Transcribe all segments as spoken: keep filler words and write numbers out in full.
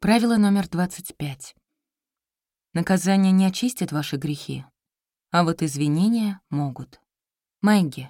Правило номер двадцать пять. Наказание не очистит ваши грехи, а вот извинения могут. Мэгги.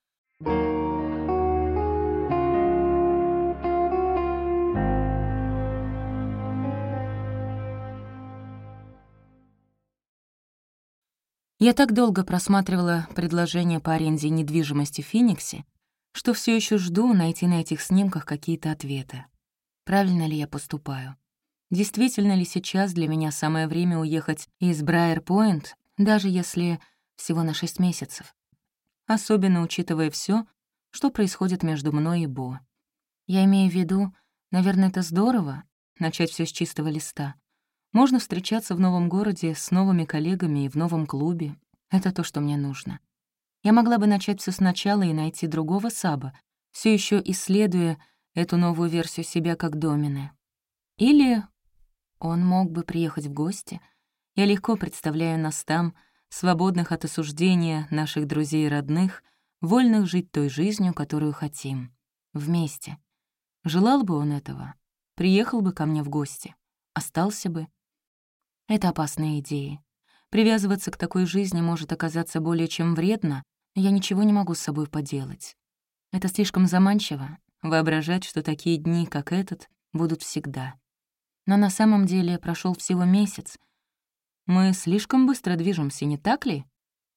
Я так долго просматривала предложения по аренде недвижимости в Фениксе, что все еще жду найти на этих снимках какие-то ответы. Правильно ли я поступаю? Действительно ли сейчас для меня самое время уехать из Брайер-Пойнт, даже если всего на шесть месяцев? Особенно учитывая все, что происходит между мной и Бо. Я имею в виду, наверное, это здорово — начать все с чистого листа. Можно встречаться в новом городе с новыми коллегами и в новом клубе. Это то, что мне нужно. Я могла бы начать все сначала и найти другого Саба, все еще исследуя эту новую версию себя как домины. Или он мог бы приехать в гости. Я легко представляю нас там, свободных от осуждения наших друзей и родных, вольных жить той жизнью, которую хотим. Вместе. Желал бы он этого? Приехал бы ко мне в гости? Остался бы? Это опасные идеи. Привязываться к такой жизни может оказаться более чем вредно, но я ничего не могу с собой поделать. Это слишком заманчиво — воображать, что такие дни, как этот, будут всегда. Но на самом деле прошел всего месяц. Мы слишком быстро движемся, не так ли?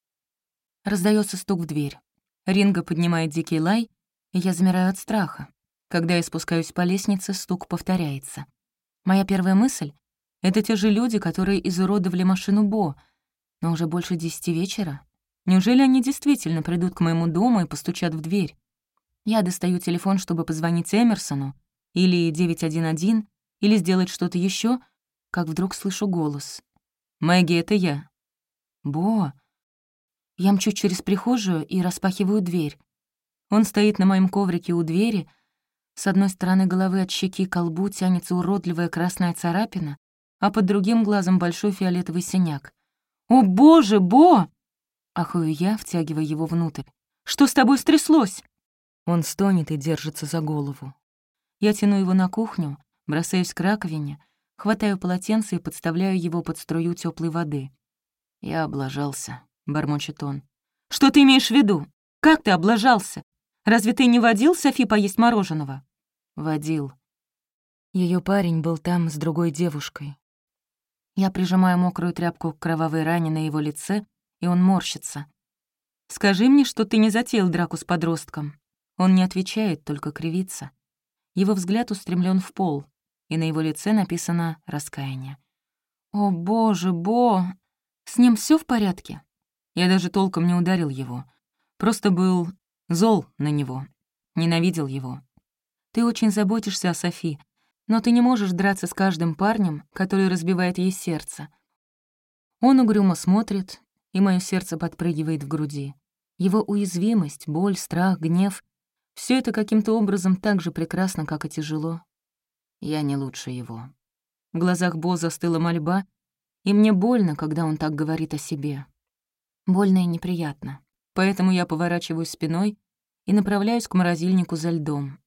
Раздается стук в дверь. Ринго поднимает дикий лай, и я замираю от страха. Когда я спускаюсь по лестнице, стук повторяется. Моя первая мысль — это те же люди, которые изуродовали машину Бо. Но уже больше десяти вечера. Неужели они действительно придут к моему дому и постучат в дверь? Я достаю телефон, чтобы позвонить Эмерсону, или девять один один, или сделать что-то еще, как вдруг слышу голос. «Мэгги, это я». «Бо». Я мчу через прихожую и распахиваю дверь. Он стоит на моем коврике у двери. С одной стороны головы от щеки к колбу тянется уродливая красная царапина, а под другим глазом большой фиолетовый синяк. «О, боже, Бо!» — ахаю я, втягивая его внутрь. «Что с тобой стряслось?» Он стонет и держится за голову. Я тяну его на кухню, бросаюсь к раковине, хватаю полотенце и подставляю его под струю теплой воды. «Я облажался», — бормочет он. «Что ты имеешь в виду? Как ты облажался? Разве ты не водил Софи поесть мороженого?» «Водил. Ее парень был там с другой девушкой». Я прижимаю мокрую тряпку к кровавой ране на его лице, и он морщится. «Скажи мне, что ты не затеял драку с подростком». Он не отвечает, только кривится. Его взгляд устремлен в пол, и на его лице написано раскаяние. «О, боже, Бо! С ним все в порядке?» Я даже толком не ударил его. Просто был зол на него. Ненавидел его. «Ты очень заботишься о Софи, но ты не можешь драться с каждым парнем, который разбивает ей сердце». Он угрюмо смотрит, и мое сердце подпрыгивает в груди. Его уязвимость, боль, страх, гнев — все это каким-то образом так же прекрасно, как и тяжело. Я не лучше его. В глазах Бо застыла мольба, и мне больно, когда он так говорит о себе. Больно и неприятно. Поэтому я поворачиваюсь спиной и направляюсь к морозильнику за льдом.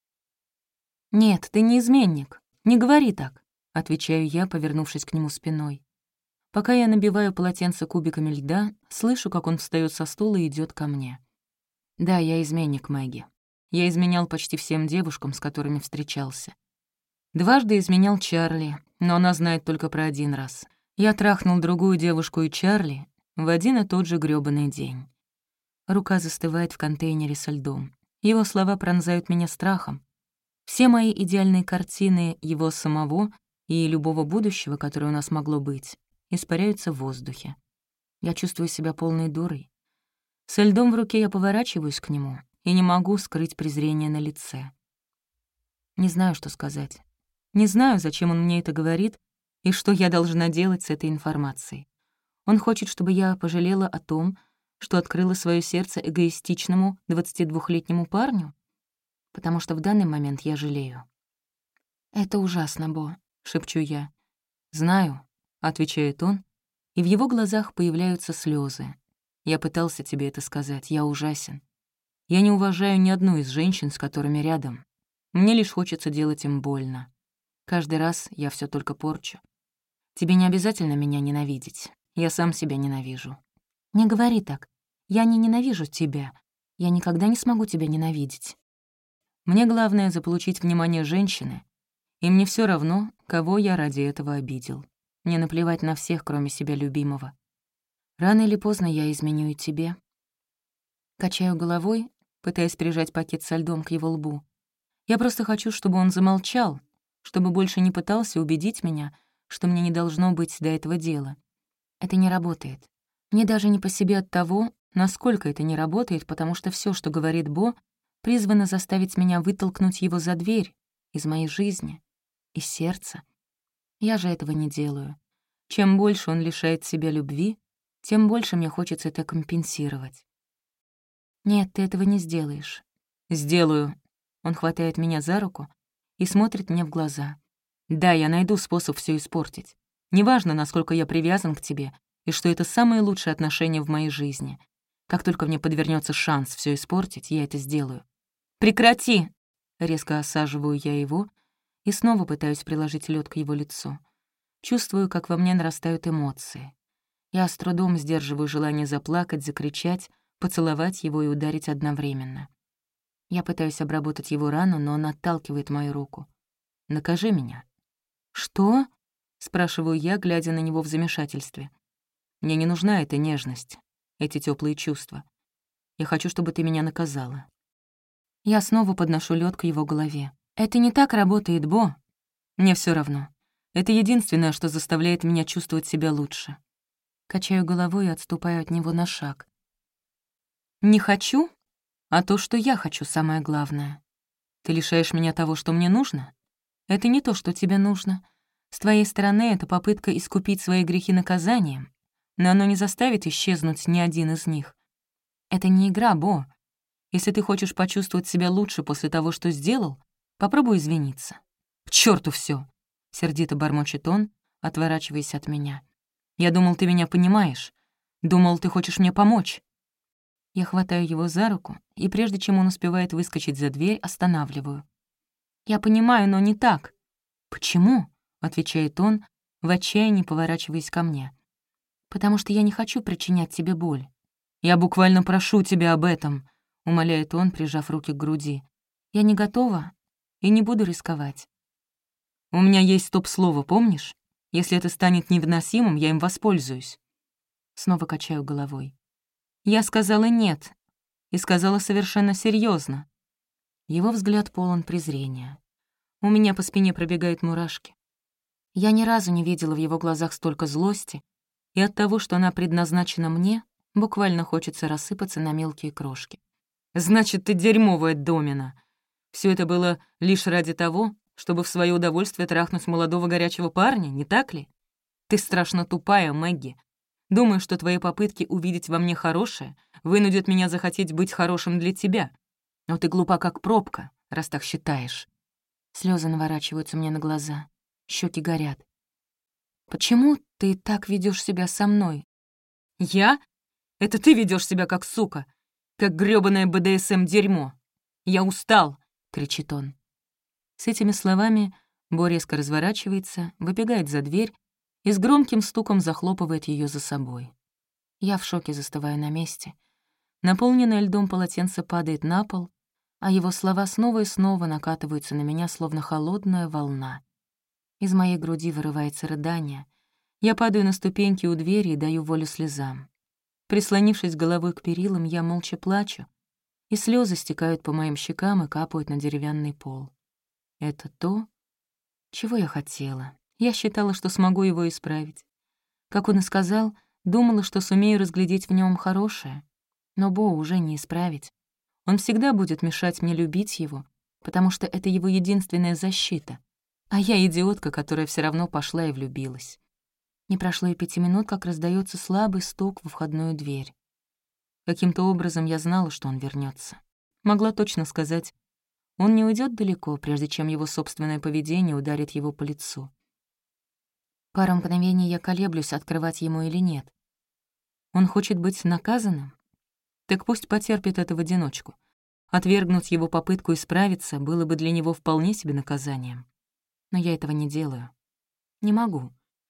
«Нет, ты не изменник. Не говори так», — отвечаю я, повернувшись к нему спиной. Пока я набиваю полотенце кубиками льда, слышу, как он встаёт со стула и идёт ко мне. «Да, я изменник, Мэгги. Я изменял почти всем девушкам, с которыми встречался. Дважды изменял Чарли, но она знает только про один раз. Я трахнул другую девушку и Чарли в один и тот же грёбаный день». Рука застывает в контейнере со льдом. Его слова пронзают меня страхом. Все мои идеальные картины его самого и любого будущего, которое у нас могло быть, испаряются в воздухе. Я чувствую себя полной дурой. Со льдом в руке я поворачиваюсь к нему и не могу скрыть презрение на лице. Не знаю, что сказать. Не знаю, зачем он мне это говорит и что я должна делать с этой информацией. Он хочет, чтобы я пожалела о том, что открыла свое сердце эгоистичному двадцатидвухлетнему парню? Потому что в данный момент я жалею. «Это ужасно, Бо», — шепчу я. «Знаю», — отвечает он, и в его глазах появляются слезы. «Я пытался тебе это сказать, я ужасен. Я не уважаю ни одну из женщин, с которыми рядом. Мне лишь хочется делать им больно». Каждый раз я все только порчу. Тебе не обязательно меня ненавидеть. Я сам себя ненавижу. Не говори так. Я не ненавижу тебя. Я никогда не смогу тебя ненавидеть. Мне главное — заполучить внимание женщины, и мне все равно, кого я ради этого обидел. Мне наплевать на всех, кроме себя любимого. Рано или поздно я изменю и тебе. Качаю головой, пытаясь прижать пакет со льдом к его лбу. Я просто хочу, чтобы он замолчал, чтобы больше не пытался убедить меня, что мне не должно быть до этого дела. Это не работает. Мне даже не по себе от того, насколько это не работает, потому что все, что говорит Бо, призвано заставить меня вытолкнуть его за дверь из моей жизни, из сердца. Я же этого не делаю. Чем больше он лишает себя любви, тем больше мне хочется это компенсировать. «Нет, ты этого не сделаешь». «Сделаю». Он хватает меня за руку и смотрит мне в глаза. «Да, я найду способ все испортить. Неважно, насколько я привязан к тебе, и что это самые лучшие отношения в моей жизни. Как только мне подвернется шанс все испортить, я это сделаю». «Прекрати!» Резко осаживаю я его и снова пытаюсь приложить лед к его лицу. Чувствую, как во мне нарастают эмоции. Я с трудом сдерживаю желание заплакать, закричать, поцеловать его и ударить одновременно. Я пытаюсь обработать его рану, но он отталкивает мою руку. «Накажи меня». «Что?» — спрашиваю я, глядя на него в замешательстве. «Мне не нужна эта нежность, эти теплые чувства. Я хочу, чтобы ты меня наказала». Я снова подношу лед к его голове. «Это не так работает, Бо». «Мне все равно. Это единственное, что заставляет меня чувствовать себя лучше». Качаю головой и отступаю от него на шаг. «Не хочу, а то, что я хочу, самое главное. Ты лишаешь меня того, что мне нужно? Это не то, что тебе нужно. С твоей стороны это попытка искупить свои грехи наказанием, но оно не заставит исчезнуть ни один из них. Это не игра, Бо. Если ты хочешь почувствовать себя лучше после того, что сделал, попробуй извиниться». «К чёрту всё!» — сердито бормочет он, отворачиваясь от меня. «Я думал, ты меня понимаешь. Думал, ты хочешь мне помочь». Я хватаю его за руку, и прежде чем он успевает выскочить за дверь, останавливаю. «Я понимаю, но не так». «Почему?» — отвечает он, в отчаянии поворачиваясь ко мне. «Потому что я не хочу причинять тебе боль». «Я буквально прошу тебя об этом», — умоляет он, прижав руки к груди. «Я не готова и не буду рисковать». «У меня есть стоп-слово, помнишь? Если это станет невыносимым, я им воспользуюсь». Снова качаю головой. «Я сказала нет, и сказала совершенно серьезно. Его взгляд полон презрения. У меня по спине пробегают мурашки. Я ни разу не видела в его глазах столько злости, и от того, что она предназначена мне, буквально хочется рассыпаться на мелкие крошки. «Значит, ты дерьмовая домина. Все это было лишь ради того, чтобы в свое удовольствие трахнуть молодого горячего парня, не так ли? Ты страшно тупая, Мэгги. Думаю, что твои попытки увидеть во мне хорошее вынудят меня захотеть быть хорошим для тебя. Но ты глупа, как пробка, раз так считаешь». Слезы наворачиваются мне на глаза, щеки горят. «Почему ты так ведешь себя со мной?» «Я? Это ты ведешь себя как сука, как грёбаное бэ дэ эс эм-дерьмо. Я устал!» — кричит он. С этими словами Бо резко разворачивается, выбегает за дверь и с громким стуком захлопывает ее за собой. Я в шоке застываю на месте. Наполненное льдом полотенце падает на пол, а его слова снова и снова накатываются на меня, словно холодная волна. Из моей груди вырывается рыдание. Я падаю на ступеньки у двери и даю волю слезам. Прислонившись головой к перилам, я молча плачу, и слезы стекают по моим щекам и капают на деревянный пол. Это то, чего я хотела. Я считала, что смогу его исправить. Как он и сказал, думала, что сумею разглядеть в нем хорошее. Но Бо уже не исправить. Он всегда будет мешать мне любить его, потому что это его единственная защита. А я идиотка, которая все равно пошла и влюбилась. Не прошло и пяти минут, как раздается слабый стук во входную дверь. Каким-то образом я знала, что он вернется. Могла точно сказать, он не уйдет далеко, прежде чем его собственное поведение ударит его по лицу. Пару мгновений я колеблюсь, открывать ему или нет. Он хочет быть наказанным? Так пусть потерпит это в одиночку. Отвергнуть его попытку исправиться было бы для него вполне себе наказанием. но я этого не делаю. Не могу.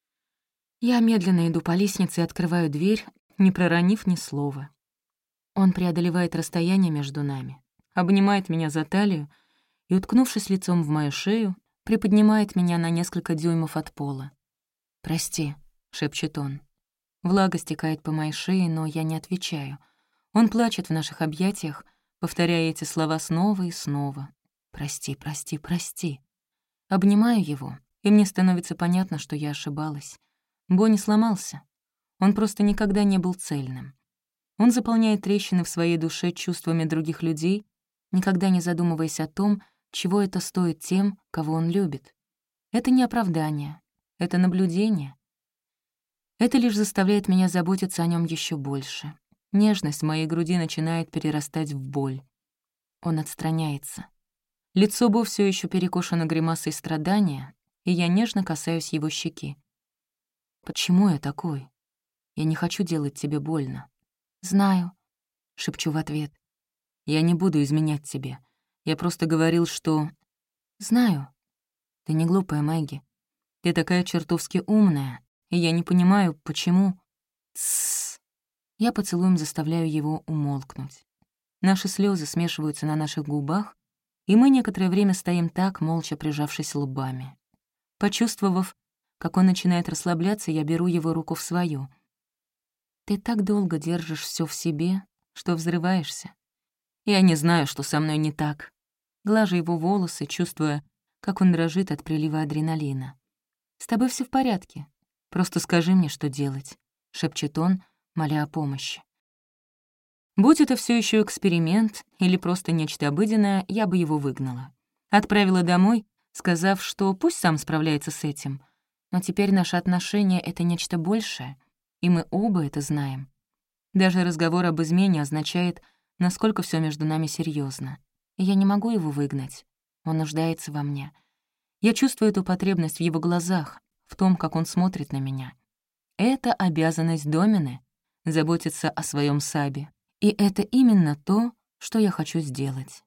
Я медленно иду по лестнице и открываю дверь, не проронив ни слова. Он преодолевает расстояние между нами, обнимает меня за талию и, уткнувшись лицом в мою шею, приподнимает меня на несколько дюймов от пола. «Прости», — шепчет он. Влага стекает по моей шее, но я не отвечаю. Он плачет в наших объятиях, повторяя эти слова снова и снова. «Прости, прости, прости». Обнимаю его, и мне становится понятно, что я ошибалась. Бо не сломался. Он просто никогда не был цельным. Он заполняет трещины в своей душе чувствами других людей, никогда не задумываясь о том, чего это стоит тем, кого он любит. Это не оправдание, это наблюдение. Это лишь заставляет меня заботиться о нем еще больше. Нежность в моей груди начинает перерастать в боль. Он отстраняется. Лицо Бо все еще перекошено гримасой страдания, и я нежно касаюсь его щеки. «Почему я такой? Я не хочу делать тебе больно». «Знаю», — шепчу в ответ. «Я не буду изменять тебе. Я просто говорил, что...» «Знаю. Ты не глупая, Мэгги. Ты такая чертовски умная, и я не понимаю, почему...» «Тссс». Я поцелуем заставляю его умолкнуть. Наши слезы смешиваются на наших губах, и мы некоторое время стоим так, молча прижавшись лбами. Почувствовав, как он начинает расслабляться, я беру его руку в свою. «Ты так долго держишь все в себе, что взрываешься. Я не знаю, что со мной не так». Глажу его волосы, чувствуя, как он дрожит от прилива адреналина. «С тобой все в порядке. Просто скажи мне, что делать», — шепчет он, моля о помощи. Будь это все еще эксперимент или просто нечто обыденное, я бы его выгнала. Отправила домой, сказав, что пусть сам справляется с этим. Но теперь наши отношения — это нечто большее, и мы оба это знаем. Даже разговор об измене означает, насколько все между нами серьезно. И я не могу его выгнать. Он нуждается во мне. Я чувствую эту потребность в его глазах, в том, как он смотрит на меня. Это обязанность Домины — заботиться о своем Сабе. И это именно то, что я хочу сделать.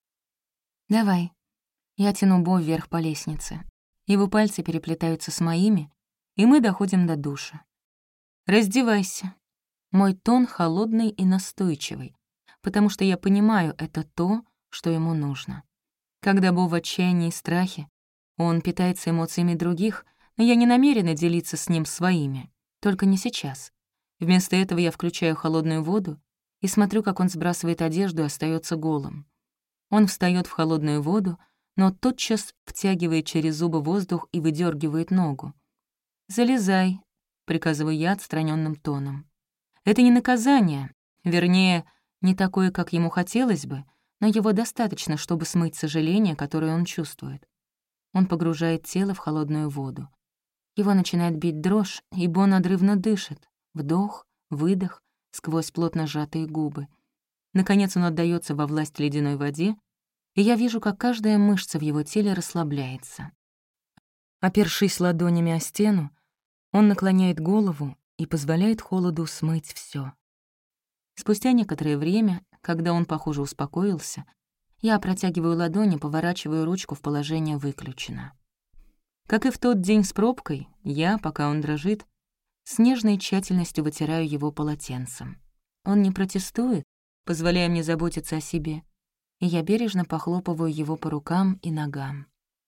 «Давай». Я тяну Бо вверх по лестнице. Его пальцы переплетаются с моими, и мы доходим до душа. «Раздевайся». Мой тон холодный и настойчивый, потому что я понимаю, это то, что ему нужно. Когда Бо в отчаянии и страхе, он питается эмоциями других, но я не намерена делиться с ним своими, только не сейчас. Вместо этого я включаю холодную воду и смотрю, как он сбрасывает одежду и остается голым. Он встает в холодную воду, но тотчас втягивает через зубы воздух и выдергивает ногу. «Залезай», — приказываю я отстраненным тоном. Это не наказание, вернее, не такое, как ему хотелось бы, но его достаточно, чтобы смыть сожаление, которое он чувствует. Он погружает тело в холодную воду. Его начинает бить дрожь, ибо он надрывно дышит. Вдох, выдох, сквозь плотно сжатые губы. Наконец он отдаётся во власть ледяной воде, и я вижу, как каждая мышца в его теле расслабляется. Опершись ладонями о стену, он наклоняет голову и позволяет холоду смыть всё. Спустя некоторое время, когда он, похоже, успокоился, я протягиваю ладони, поворачиваю ручку в положение «выключено». Как и в тот день с пробкой, я, пока он дрожит, с нежной тщательностью вытираю его полотенцем. Он не протестует, позволяя мне заботиться о себе, и я бережно похлопываю его по рукам и ногам.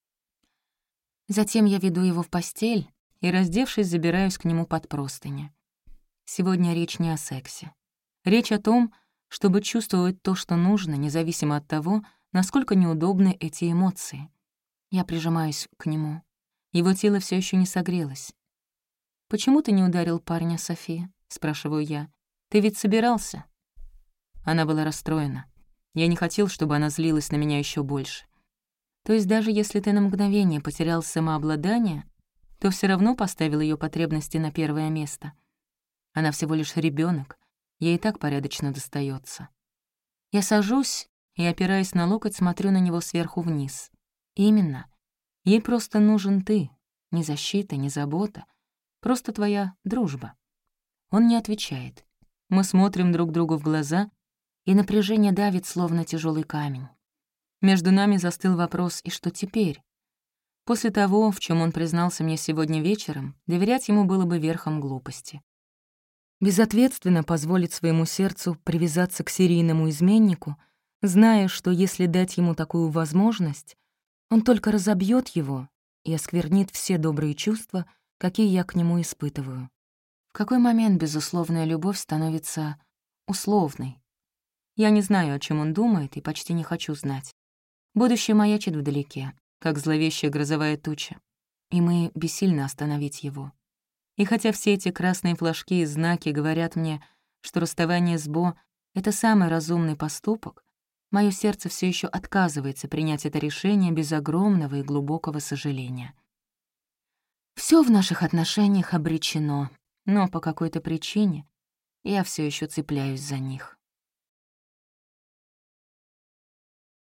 Затем я веду его в постель и, раздевшись, забираюсь к нему под простыни. Сегодня речь не о сексе. Речь о том, чтобы чувствовать то, что нужно, независимо от того, насколько неудобны эти эмоции. Я прижимаюсь к нему. Его тело все еще не согрелось. «Почему ты не ударил парня, София?» — спрашиваю я. «Ты ведь собирался?» Она была расстроена. Я не хотел, чтобы она злилась на меня еще больше. То есть даже если ты на мгновение потерял самообладание, то все равно поставил ее потребности на первое место. Она всего лишь ребенок, ей и так порядочно достается. Я сажусь и, опираясь на локоть, смотрю на него сверху вниз. Именно. Ей просто нужен ты. Ни защита, ни забота. Просто твоя дружба. Он не отвечает. Мы смотрим друг другу в глаза, и напряжение давит, словно тяжелый камень. Между нами застыл вопрос: и что теперь? После того, в чем он признался мне сегодня вечером, доверять ему было бы верхом глупости. Безответственно позволить своему сердцу привязаться к серийному изменнику, зная, что если дать ему такую возможность, он только разобьет его и осквернит все добрые чувства, какие я к нему испытываю. В какой момент безусловная любовь становится условной? Я не знаю, о чем он думает, и почти не хочу знать. Будущее маячит вдалеке, как зловещая грозовая туча, и мы бессильны остановить его. И хотя все эти красные флажки и знаки говорят мне, что расставание с Бо — это самый разумный поступок, мое сердце все еще отказывается принять это решение без огромного и глубокого сожаления. Все в наших отношениях обречено, но по какой-то причине я все еще цепляюсь за них.